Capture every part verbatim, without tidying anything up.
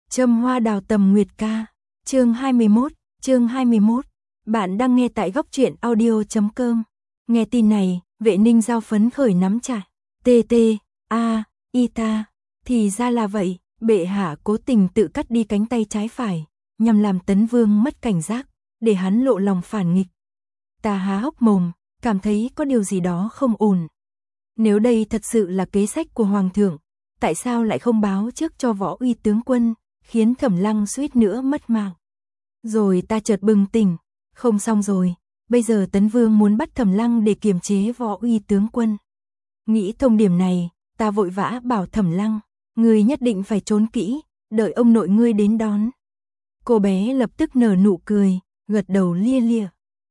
Châm hoa đào tầm nguyệt ca. Chương hai mươi mốt, chương hai mươi mốt. Bạn đang nghe tại góc truyện audio chấm com. Nghe tin này, Vệ Ninh Giao phấn khởi nắm chặt. Tê tê, a, y ta. Thì ra là vậy, bệ hạ cố tình tự cắt đi cánh tay trái phải, nhằm làm Tấn Vương mất cảnh giác, để hắn lộ lòng phản nghịch. Ta há hốc mồm, cảm thấy có điều gì đó không ổn. Nếu đây thật sự là kế sách của Hoàng thượng, tại sao lại không báo trước cho Võ Uy tướng quân, khiến Thẩm Lăng suýt nữa mất mạng. Rồi ta chợt bừng tỉnh, không xong rồi, bây giờ Tấn Vương muốn bắt Thẩm Lăng để kiềm chế Võ Uy tướng quân. Nghĩ thông điểm này, ta vội vã bảo Thẩm Lăng, ngươi nhất định phải trốn kỹ, đợi ông nội ngươi đến đón. Cô bé lập tức nở nụ cười, gật đầu lia lịa.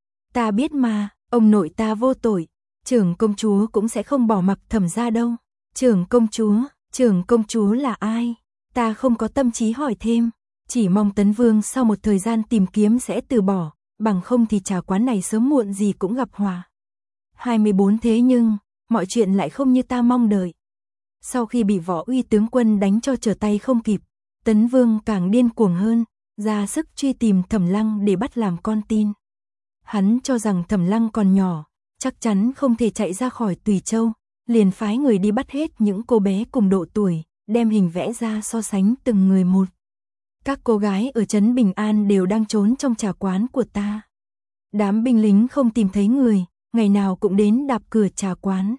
Ta biết mà, ông nội ta vô tội, trưởng công chúa cũng sẽ không bỏ mặc Thẩm gia đâu. Trưởng công chúa, trưởng công chúa là ai? Ta không có tâm trí hỏi thêm, chỉ mong Tấn Vương sau một thời gian tìm kiếm sẽ từ bỏ, bằng không thì trà quán này sớm muộn gì cũng gặp hòa. hai mươi bốn thế nhưng, mọi chuyện lại không như ta mong đợi. Sau khi bị Võ Uy tướng quân đánh cho trở tay không kịp, Tấn Vương càng điên cuồng hơn, ra sức truy tìm Thẩm Lăng để bắt làm con tin. Hắn cho rằng Thẩm Lăng còn nhỏ, chắc chắn không thể chạy ra khỏi Tùy Châu, liền phái người đi bắt hết những cô bé cùng độ tuổi, đem hình vẽ ra so sánh từng người một. Các cô gái ở trấn Bình An đều đang trốn trong trà quán của ta. Đám binh lính không tìm thấy người, ngày nào cũng đến đạp cửa trà quán.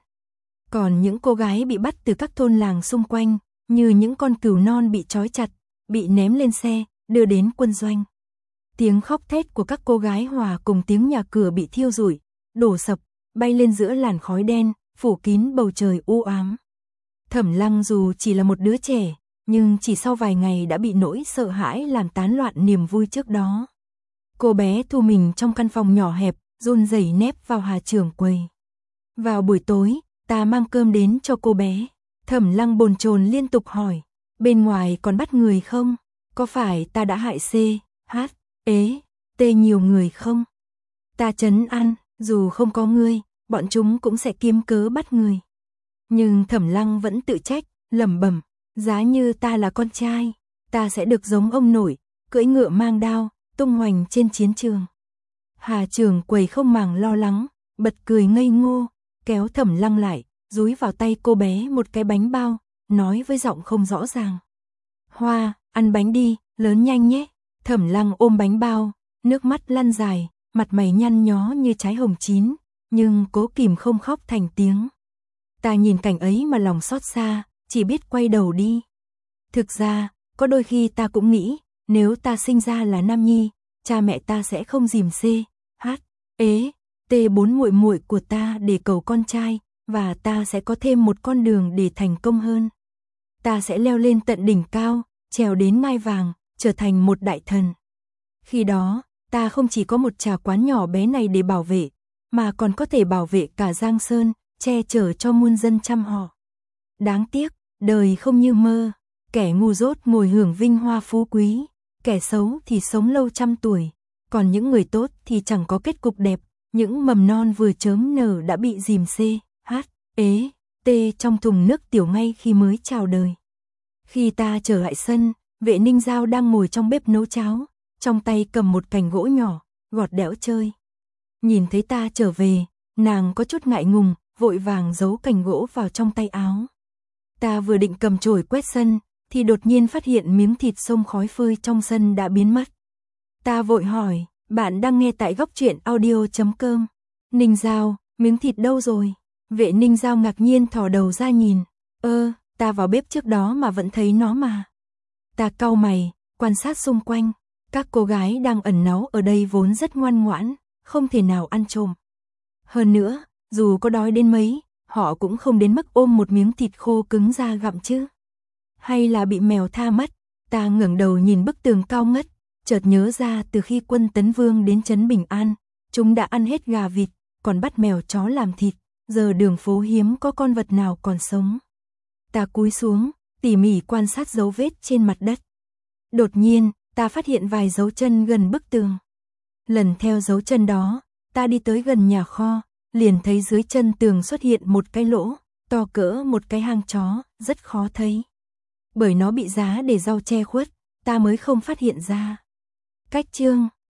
Còn những cô gái bị bắt từ các thôn làng xung quanh, như những con cừu non bị trói chặt, bị ném lên xe, đưa đến quân doanh. Tiếng khóc thét của các cô gái hòa cùng tiếng nhà cửa bị thiêu rụi, đổ sập, bay lên giữa làn khói đen, phủ kín bầu trời u ám. Thẩm Lăng dù chỉ là một đứa trẻ, nhưng chỉ sau vài ngày đã bị nỗi sợ hãi làm tán loạn niềm vui trước đó. Cô bé thu mình trong căn phòng nhỏ hẹp, run rẩy nép vào Hà Trưởng quầy. Vào buổi tối, ta mang cơm đến cho cô bé. Thẩm Lăng bồn chồn liên tục hỏi, bên ngoài còn bắt người không? Có phải ta đã hại C, H, ế, T nhiều người không? Ta trấn an, dù không có ngươi, bọn chúng cũng sẽ kiếm cớ bắt người. Nhưng Thẩm Lăng vẫn tự trách, lẩm bẩm, giá như ta là con trai, ta sẽ được giống ông nội, cưỡi ngựa mang đao, tung hoành trên chiến trường. Hà Trưởng quầy không màng lo lắng, bật cười ngây ngô, kéo Thẩm Lăng lại, dúi vào tay cô bé một cái bánh bao, nói với giọng không rõ ràng. Hoa, ăn bánh đi, lớn nhanh nhé. Thẩm Lăng ôm bánh bao, nước mắt lăn dài, mặt mày nhăn nhó như trái hồng chín, nhưng cố kìm không khóc thành tiếng. Ta nhìn cảnh ấy mà lòng xót xa, chỉ biết quay đầu đi. Thực ra, có đôi khi ta cũng nghĩ, nếu ta sinh ra là nam nhi, cha mẹ ta sẽ không dìm C, H, ế, T bốn muội muội của ta để cầu con trai, và ta sẽ có thêm một con đường để thành công hơn. Ta sẽ leo lên tận đỉnh cao, trèo đến ngai vàng, trở thành một đại thần. Khi đó, ta không chỉ có một trà quán nhỏ bé này để bảo vệ, mà còn có thể bảo vệ cả Giang Sơn, che chở cho muôn dân chăm họ. Đáng tiếc, đời không như mơ, kẻ ngu dốt ngồi hưởng vinh hoa phú quý, kẻ xấu thì sống lâu trăm tuổi, còn những người tốt thì chẳng có kết cục đẹp, những mầm non vừa chớm nở đã bị dìm C, H, ế, T trong thùng nước tiểu ngay khi mới chào đời. Khi ta trở lại sân, Vệ Ninh Giao đang ngồi trong bếp nấu cháo, trong tay cầm một cành gỗ nhỏ, gọt đẽo chơi. Nhìn thấy ta trở về, nàng có chút ngại ngùng, vội vàng giấu cành gỗ vào trong tay áo. Ta vừa định cầm chổi quét sân, thì đột nhiên phát hiện miếng thịt xông khói phơi trong sân đã biến mất. Ta vội hỏi, bạn đang nghe tại góc truyện audio chấm com. Ninh Giao, miếng thịt đâu rồi? Vệ Ninh Giao ngạc nhiên thò đầu ra nhìn. Ơ, ta vào bếp trước đó mà vẫn thấy nó mà. Ta cau mày, quan sát xung quanh. Các cô gái đang ẩn náu ở đây vốn rất ngoan ngoãn, không thể nào ăn trộm. Hơn nữa, dù có đói đến mấy, họ cũng không đến mức ôm một miếng thịt khô cứng ra gặm chứ. Hay là bị mèo tha mất? Ta ngẩng đầu nhìn bức tường cao ngất, chợt nhớ ra từ khi quân Tấn Vương đến trấn Bình An, chúng đã ăn hết gà vịt, còn bắt mèo chó làm thịt, giờ đường phố hiếm có con vật nào còn sống. Ta cúi xuống, tỉ mỉ quan sát dấu vết trên mặt đất. Đột nhiên, ta phát hiện vài dấu chân gần bức tường. Lần theo dấu chân đó, ta đi tới gần nhà kho, liền thấy dưới chân tường xuất hiện một cái lỗ, to cỡ một cái hang chó, rất khó thấy. Bởi nó bị giá để rau che khuất, ta mới không phát hiện ra. Cách chương